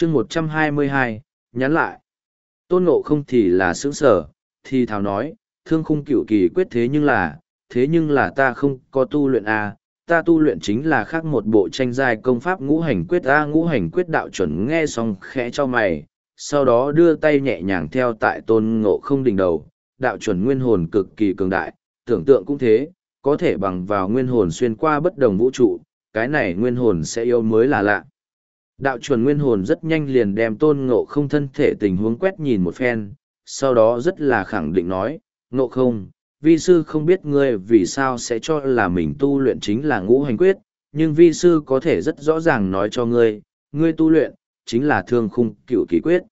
chương 122, nhắn lại. Tôn Ngộ Không thì là sướng sở, thì thào nói, thương khung cửu kỳ quyết thế nhưng là ta không có tu luyện à, ta tu luyện chính là khác một bộ tranh giai công pháp ngũ hành quyết a. Ngũ hành quyết đạo chuẩn nghe xong khẽ cho mày, sau đó đưa tay nhẹ nhàng theo tại Tôn Ngộ Không đỉnh đầu, đạo chuẩn nguyên hồn cực kỳ cường đại, tưởng tượng cũng thế, có thể bằng vào nguyên hồn xuyên qua bất đồng vũ trụ, cái này nguyên hồn sẽ yêu mới là lạ. Đạo chuẩn nguyên hồn rất nhanh liền đem Tôn Ngộ Không thân thể tình huống quét nhìn một phen, sau đó rất là khẳng định nói, Ngộ Không, vi sư không biết ngươi vì sao sẽ cho là mình tu luyện chính là ngũ hành quyết, nhưng vi sư có thể rất rõ ràng nói cho ngươi, ngươi tu luyện, chính là thương khung cửu kỳ quyết.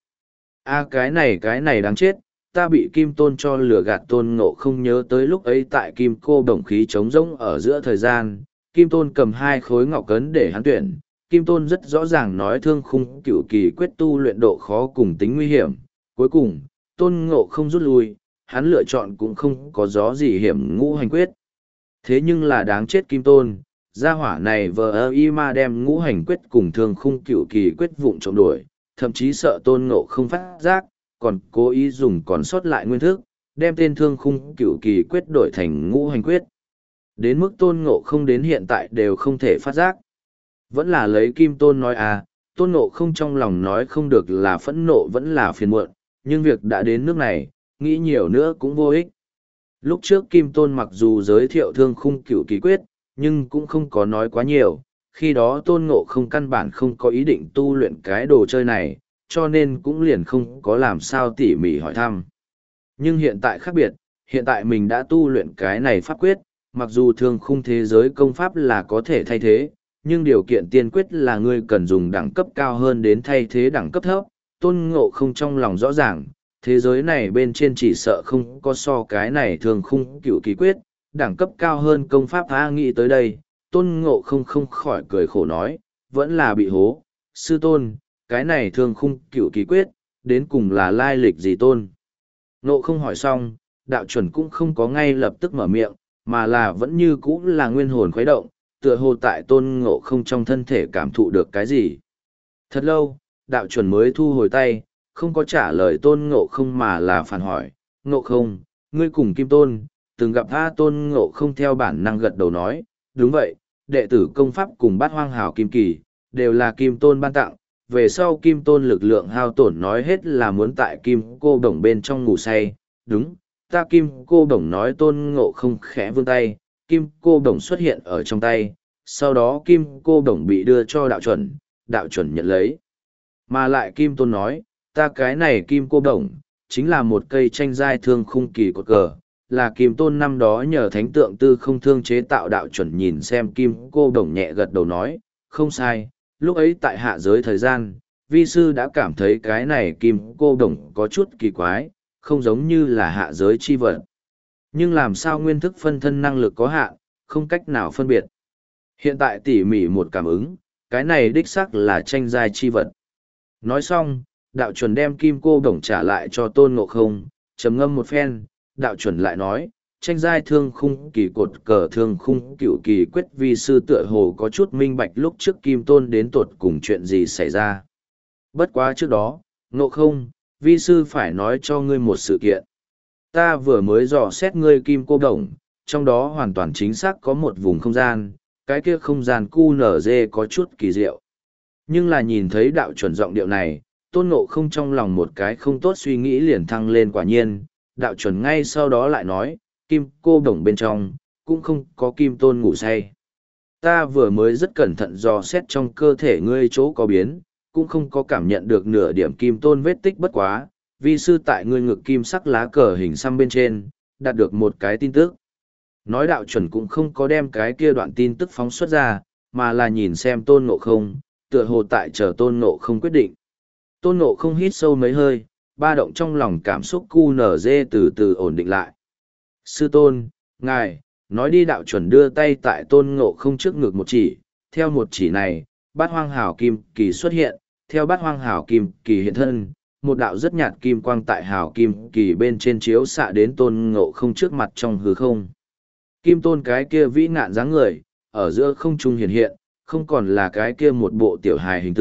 A cái này đáng chết, ta bị Kim Tôn cho lừa gạt. Tôn Ngộ Không nhớ tới lúc ấy tại Kim Cô Đồng khí trống rỗng ở giữa thời gian, Kim Tôn cầm 2 khối ngọc cấn để hắn tuyển. Kim Tôn rất rõ ràng nói thương khung cửu kỳ quyết tu luyện độ khó cùng tính nguy hiểm. Cuối cùng, Tôn Ngộ Không rút lui, hắn lựa chọn cũng không có gió gì hiểm ngũ hành quyết. Thế nhưng là đáng chết Kim Tôn, gia hỏa này vờ y ma đem ngũ hành quyết cùng thương khung cửu kỳ quyết vụng trộm đổi, thậm chí sợ Tôn Ngộ Không phát giác, còn cố ý dùng còn sót lại nguyên thức, đem tên thương khung cửu kỳ quyết đổi thành ngũ hành quyết. Đến mức Tôn Ngộ Không đến hiện tại đều không thể phát giác. Vẫn là lấy Kim Tôn nói à, Tôn Ngộ Không trong lòng nói không được là phẫn nộ vẫn là phiền muộn, nhưng việc đã đến nước này, nghĩ nhiều nữa cũng vô ích. Lúc trước Kim Tôn mặc dù giới thiệu thương khung cửu kỳ quyết, nhưng cũng không có nói quá nhiều, khi đó Tôn Ngộ Không căn bản không có ý định tu luyện cái đồ chơi này, cho nên cũng liền không có làm sao tỉ mỉ hỏi thăm. Nhưng hiện tại khác biệt, hiện tại mình đã tu luyện cái này pháp quyết, mặc dù thương khung thế giới công pháp là có thể thay thế, nhưng điều kiện tiên quyết là ngươi cần dùng đẳng cấp cao hơn đến thay thế đẳng cấp thấp. Tôn Ngộ Không trong lòng rõ ràng, thế giới này bên trên chỉ sợ không có so cái này thương khung cửu kỳ quyết, đẳng cấp cao hơn công pháp. Nghĩ tới đây, Tôn Ngộ Không không khỏi cười khổ nói, vẫn là bị hố, sư tôn, cái này thương khung cửu kỳ quyết, đến cùng là lai lịch gì tôn? Ngộ Không hỏi xong, đạo chuẩn cũng không có ngay lập tức mở miệng, mà là vẫn như cũ là nguyên hồn khuấy động, tựa hồ tại Tôn Ngộ Không trong thân thể cảm thụ được cái gì. Thật lâu, đạo chuẩn mới thu hồi tay, không có trả lời Tôn Ngộ Không mà là phản hỏi, Ngộ Không, ngươi cùng Kim Tôn, từng gặp Tôn Ngộ Không theo bản năng gật đầu nói, đúng vậy, đệ tử công pháp cùng Bát Hoang Hảo Kim Kỳ, đều là Kim Tôn ban tặng, về sau Kim Tôn lực lượng hao tổn nói hết là muốn tại Kim Cô Đồng bên trong ngủ say, đúng, ta Kim Cô Đồng nói. Tôn Ngộ Không khẽ vươn tay, Kim Cô Đồng xuất hiện ở trong tay, sau đó Kim Cô Đồng bị đưa cho đạo chuẩn nhận lấy. Mà lại Kim Tôn nói, ta cái này Kim Cô Đồng, chính là một cây tranh giai thương khung kỳ cột cờ, là Kim Tôn năm đó nhờ thánh tượng tư không thương chế tạo. Đạo chuẩn nhìn xem Kim Cô Đồng nhẹ gật đầu nói, không sai, lúc ấy tại hạ giới thời gian, vi sư đã cảm thấy cái này Kim Cô Đồng có chút kỳ quái, không giống như là hạ giới chi vật. Nhưng làm sao nguyên thức phân thân năng lực có hạn, không cách nào phân biệt. Hiện tại tỉ mỉ một cảm ứng, cái này đích xác là tranh giai chi vật. Nói xong, đạo chuẩn đem Kim Cô Đồng trả lại cho Tôn Ngộ Không, trầm ngâm một phen, đạo chuẩn lại nói, tranh giai thương khung kỳ cột cờ thương khung cửu kỳ quyết, vi sư tựa hồ có chút minh bạch lúc trước Kim Tôn đến tột cùng chuyện gì xảy ra. Bất quá trước đó, Ngộ Không, vi sư phải nói cho ngươi một sự kiện. Ta vừa mới dò xét ngươi Kim Cô Đồng, trong đó hoàn toàn chính xác có một vùng không gian, cái kia không gian QNZ có chút kỳ diệu. Nhưng là nhìn thấy đạo chuẩn giọng điệu này, Tôn Ngộ Không trong lòng một cái không tốt suy nghĩ liền thăng lên. Quả nhiên, đạo chuẩn ngay sau đó lại nói, Kim Cô Đồng bên trong, cũng không có Kim Tôn ngủ say. Ta vừa mới rất cẩn thận dò xét trong cơ thể ngươi chỗ có biến, cũng không có cảm nhận được nửa điểm Kim Tôn vết tích. Bất quá, vi sư tại ngươi ngực kim sắc lá cờ hình xăm bên trên, đạt được một cái tin tức. Nói đạo chuẩn cũng không có đem cái kia đoạn tin tức phóng xuất ra, mà là nhìn xem Tôn Ngộ Không, tựa hồ tại chờ Tôn Ngộ Không quyết định. Tôn Ngộ Không hít sâu mấy hơi, ba động trong lòng cảm xúc QNZ từ từ ổn định lại. Sư tôn, ngài, nói đi. Đạo chuẩn đưa tay tại Tôn Ngộ Không trước ngực một chỉ, theo một chỉ này, Bát Hoang Hảo Kim Kỳ xuất hiện, theo Bát Hoang Hảo Kim Kỳ hiện thân, một đạo rất nhạt kim quang tại Hảo Kim Kỳ bên trên chiếu xạ đến Tôn Ngộ Không trước mặt trong hư không. Kim Tôn cái kia vĩ nạn dáng người, ở giữa không trung hiện hiện, không còn là cái kia một bộ tiểu hài hình tượng,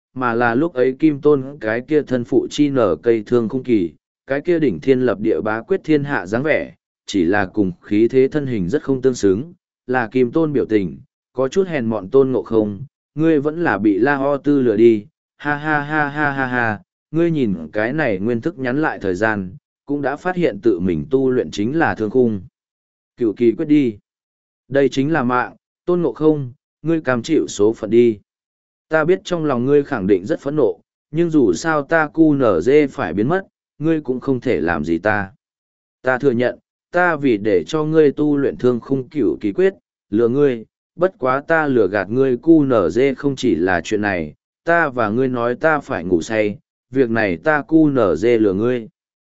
mà là lúc ấy Kim Tôn cái kia thân phụ chi nở cây thương khung kỳ, cái kia đỉnh thiên lập địa bá quyết thiên hạ dáng vẻ, chỉ là cùng khí thế thân hình rất không tương xứng, là Kim Tôn biểu tình, có chút hèn mọn Tôn Ngộ Không, ngươi vẫn là bị La Ho Tư lừa đi, ha ha ha ha ha ha, ngươi nhìn cái này nguyên thức nhắn lại thời gian, cũng đã phát hiện tự mình tu luyện chính là thương khung. Cửu kỳ quyết đi. Đây chính là mạng, Tôn Ngộ Không, ngươi cam chịu số phận đi. Ta biết trong lòng ngươi khẳng định rất phẫn nộ, nhưng dù sao ta cu nở dê phải biến mất, ngươi cũng không thể làm gì ta. Ta thừa nhận, ta vì để cho ngươi tu luyện thương khung cửu kỳ quyết, lừa ngươi, bất quá ta lừa gạt ngươi cu nở dê không chỉ là chuyện này, ta và ngươi nói ta phải ngủ say, việc này ta cu nở dê lừa ngươi.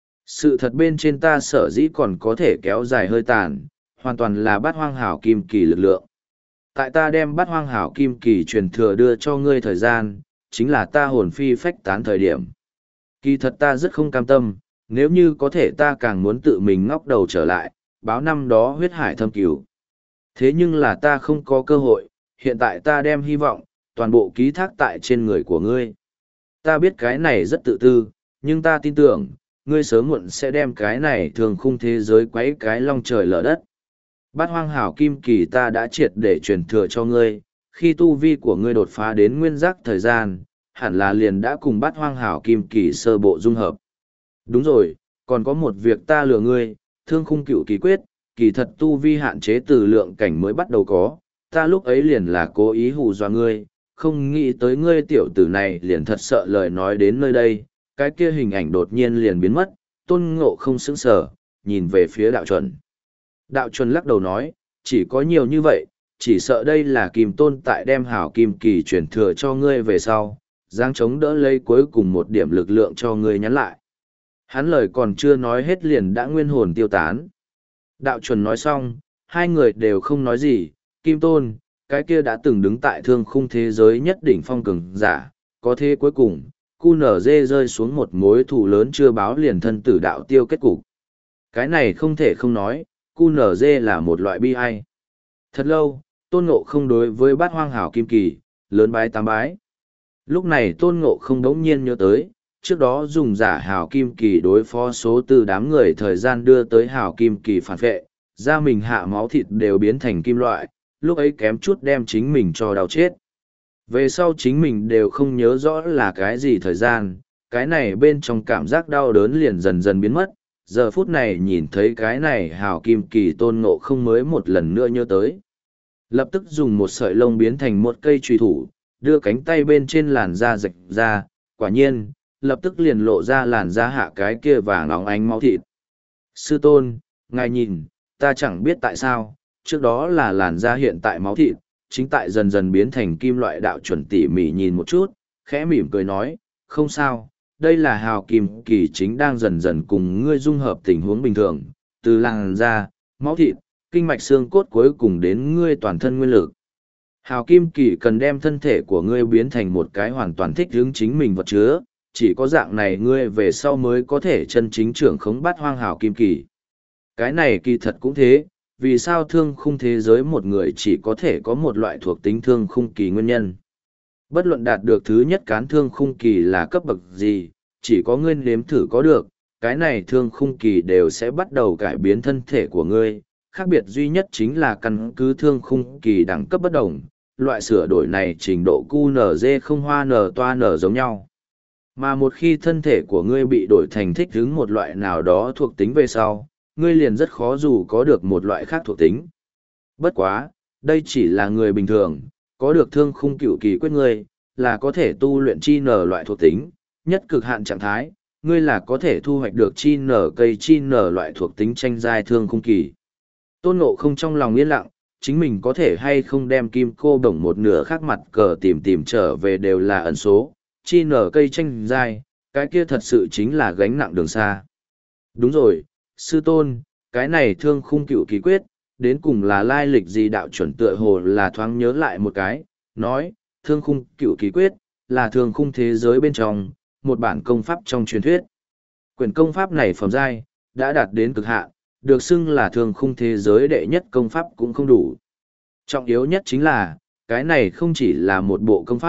Sự thật bên trên ta sở dĩ còn có thể kéo dài hơi tàn, hoàn toàn là bát hoang hảo kim kỳ lực lượng. Tại ta đem bát hoang hảo kim kỳ truyền thừa đưa cho ngươi thời gian, chính là ta hồn phi phách tán thời điểm. Kỳ thật ta rất không cam tâm, nếu như có thể ta càng muốn tự mình ngóc đầu trở lại, báo năm đó huyết hải thâm cứu. Thế nhưng là ta không có cơ hội, hiện tại ta đem hy vọng, toàn bộ ký thác tại trên người của ngươi. Ta biết cái này rất tự tư, nhưng ta tin tưởng, ngươi sớm muộn sẽ đem cái này thường khung thế giới quấy cái long trời lở đất. Bát hoang hảo kim kỳ ta đã triệt để truyền thừa cho ngươi, khi tu vi của ngươi đột phá đến nguyên giác thời gian, hẳn là liền đã cùng bát hoang hảo kim kỳ sơ bộ dung hợp. Đúng rồi, còn có một việc ta lừa ngươi, thương khung cửu kỳ quyết, kỳ thật tu vi hạn chế từ lượng cảnh mới bắt đầu có, ta lúc ấy liền là cố ý hù dọa ngươi, không nghĩ tới ngươi tiểu tử này liền thật sợ lời nói đến nơi đây, cái kia hình ảnh đột nhiên liền biến mất, Tôn Ngộ Không sững sờ, nhìn về phía đạo chuẩn. Đạo chuẩn lắc đầu nói, chỉ có nhiều như vậy, chỉ sợ đây là Kim Tôn tại đem hảo kim kỳ truyền thừa cho ngươi về sau, giang chống đỡ lấy cuối cùng một điểm lực lượng cho ngươi nhắn lại. Hắn lời còn chưa nói hết liền đã nguyên hồn tiêu tán. Đạo chuẩn nói xong, hai người đều không nói gì, Kim Tôn, cái kia đã từng đứng tại thương khung thế giới nhất đỉnh phong cường giả, có thế cuối cùng, QNZ rơi xuống một mối thù lớn chưa báo liền thân tử đạo tiêu kết cục. Cái này không thể không nói, QNZ là một loại bi ai. Thật lâu, Tôn Ngộ Không đối với bát hoang hảo kim kỳ, lớn bái tám bái. Lúc này Tôn Ngộ Không đống nhiên nhớ tới, trước đó dùng giả hảo kim kỳ đối phó số từ đám người thời gian đưa tới hảo kim kỳ phản vệ, da mình hạ máu thịt đều biến thành kim loại, lúc ấy kém chút đem chính mình cho đau chết. Về sau chính mình đều không nhớ rõ là cái gì thời gian, cái này bên trong cảm giác đau đớn liền dần dần biến mất, giờ phút này nhìn thấy cái này hào kim kỳ Tôn Ngộ Không mới một lần nữa nhớ tới. Lập tức dùng một sợi lông biến thành một cây truy thủ, đưa cánh tay bên trên làn da rạch ra, quả nhiên, lập tức liền lộ ra làn da hạ cái kia vàng óng ánh máu thịt. Sư tôn, ngài nhìn, ta chẳng biết tại sao, trước đó là làn da hiện tại máu thịt, chính tại dần dần biến thành kim loại. Đạo chuẩn tỉ mỉ nhìn một chút, khẽ mỉm cười nói, không sao, đây là hào kim kỳ chính đang dần dần cùng ngươi dung hợp tình huống bình thường, từ làn da, máu thịt, kinh mạch xương cốt cuối cùng đến ngươi toàn thân nguyên lực. Hào kim kỳ cần đem thân thể của ngươi biến thành một cái hoàn toàn thích ứng chính mình vật chứa, chỉ có dạng này ngươi về sau mới có thể chân chính trưởng khống bát hoang hào kim kỳ. Cái này kỳ thật cũng thế, vì sao thương khung thế giới một người chỉ có thể có một loại thuộc tính thương khung kỳ nguyên nhân. Bất luận đạt được thứ nhất cán thương khung kỳ là cấp bậc gì, chỉ có ngươi nếm thử có được, cái này thương khung kỳ đều sẽ bắt đầu cải biến thân thể của ngươi. Khác biệt duy nhất chính là căn cứ thương khung kỳ đẳng cấp bất đồng, loại sửa đổi này trình độ QNZ không hoa nở toa nở giống nhau. Mà một khi thân thể của ngươi bị đổi thành thích ứng một loại nào đó thuộc tính về sau, ngươi liền rất khó dù có được một loại khác thuộc tính. Bất quá, đây chỉ là người bình thường, có được thương khung cửu kỳ quyết ngươi, là có thể tu luyện chi nở loại thuộc tính, nhất cực hạn trạng thái, ngươi là có thể thu hoạch được chi nở cây chi nở loại thuộc tính tranh giai thương khung kỳ. Tôn Ngộ Không trong lòng yên lặng, chính mình có thể hay không đem kim cô đồng một nửa khác mặt cờ tìm trở về đều là ẩn số, chi nở cây tranh giai, cái kia thật sự chính là gánh nặng đường xa. Đúng rồi, sư tôn, cái này thương khung cửu kỳ quyết, đến cùng là lai lịch gì? Đạo chuẩn tựa hồ là thoáng nhớ lại một cái, nói, thương khung cửu kỳ quyết, là thương khung thế giới bên trong, một bản công pháp trong truyền thuyết. Quyển công pháp này phẩm giai, đã đạt đến cực hạn, được xưng là thương khung thế giới đệ nhất công pháp cũng không đủ. Trọng yếu nhất chính là, cái này không chỉ là một bộ công pháp,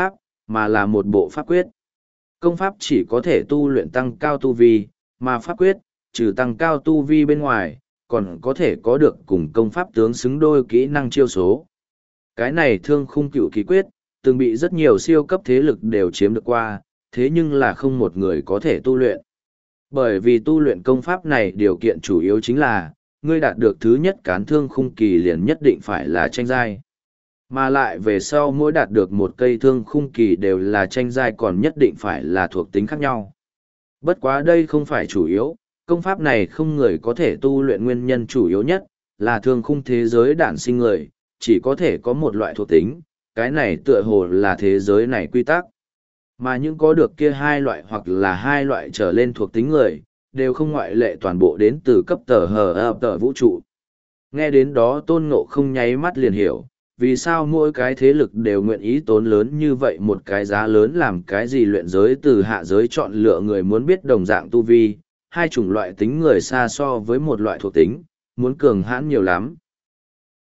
mà là một bộ pháp quyết. Công pháp chỉ có thể tu luyện tăng cao tu vi, mà pháp quyết, trừ tăng cao tu vi bên ngoài, còn có thể có được cùng công pháp tướng xứng đôi kỹ năng chiêu số. Cái này Thương Khung Cửu Kỳ Quyết, từng bị rất nhiều siêu cấp thế lực đều chiếm được qua, thế nhưng là không một người có thể tu luyện. Bởi vì tu luyện công pháp này điều kiện chủ yếu chính là, ngươi đạt được thứ nhất cán thương khung kỳ liền nhất định phải là tranh giai. Mà lại về sau mỗi đạt được một cây thương khung kỳ đều là tranh giai còn nhất định phải là thuộc tính khác nhau. Bất quá đây không phải chủ yếu, công pháp này không người có thể tu luyện nguyên nhân chủ yếu nhất, là thương khung thế giới đản sinh người, chỉ có thể có một loại thuộc tính, cái này tựa hồ là thế giới này quy tắc. Mà những có được kia hai loại hoặc là hai loại trở lên thuộc tính người, đều không ngoại lệ toàn bộ đến từ cấp tờ hờ tờ vũ trụ. Nghe đến đó Tôn Ngộ không nháy mắt liền hiểu, vì sao mỗi cái thế lực đều nguyện ý tốn lớn như vậy một cái giá lớn làm cái gì luyện giới từ hạ giới chọn lựa người muốn biết đồng dạng tu vi, hai chủng loại tính người xa so với một loại thuộc tính, muốn cường hãn nhiều lắm.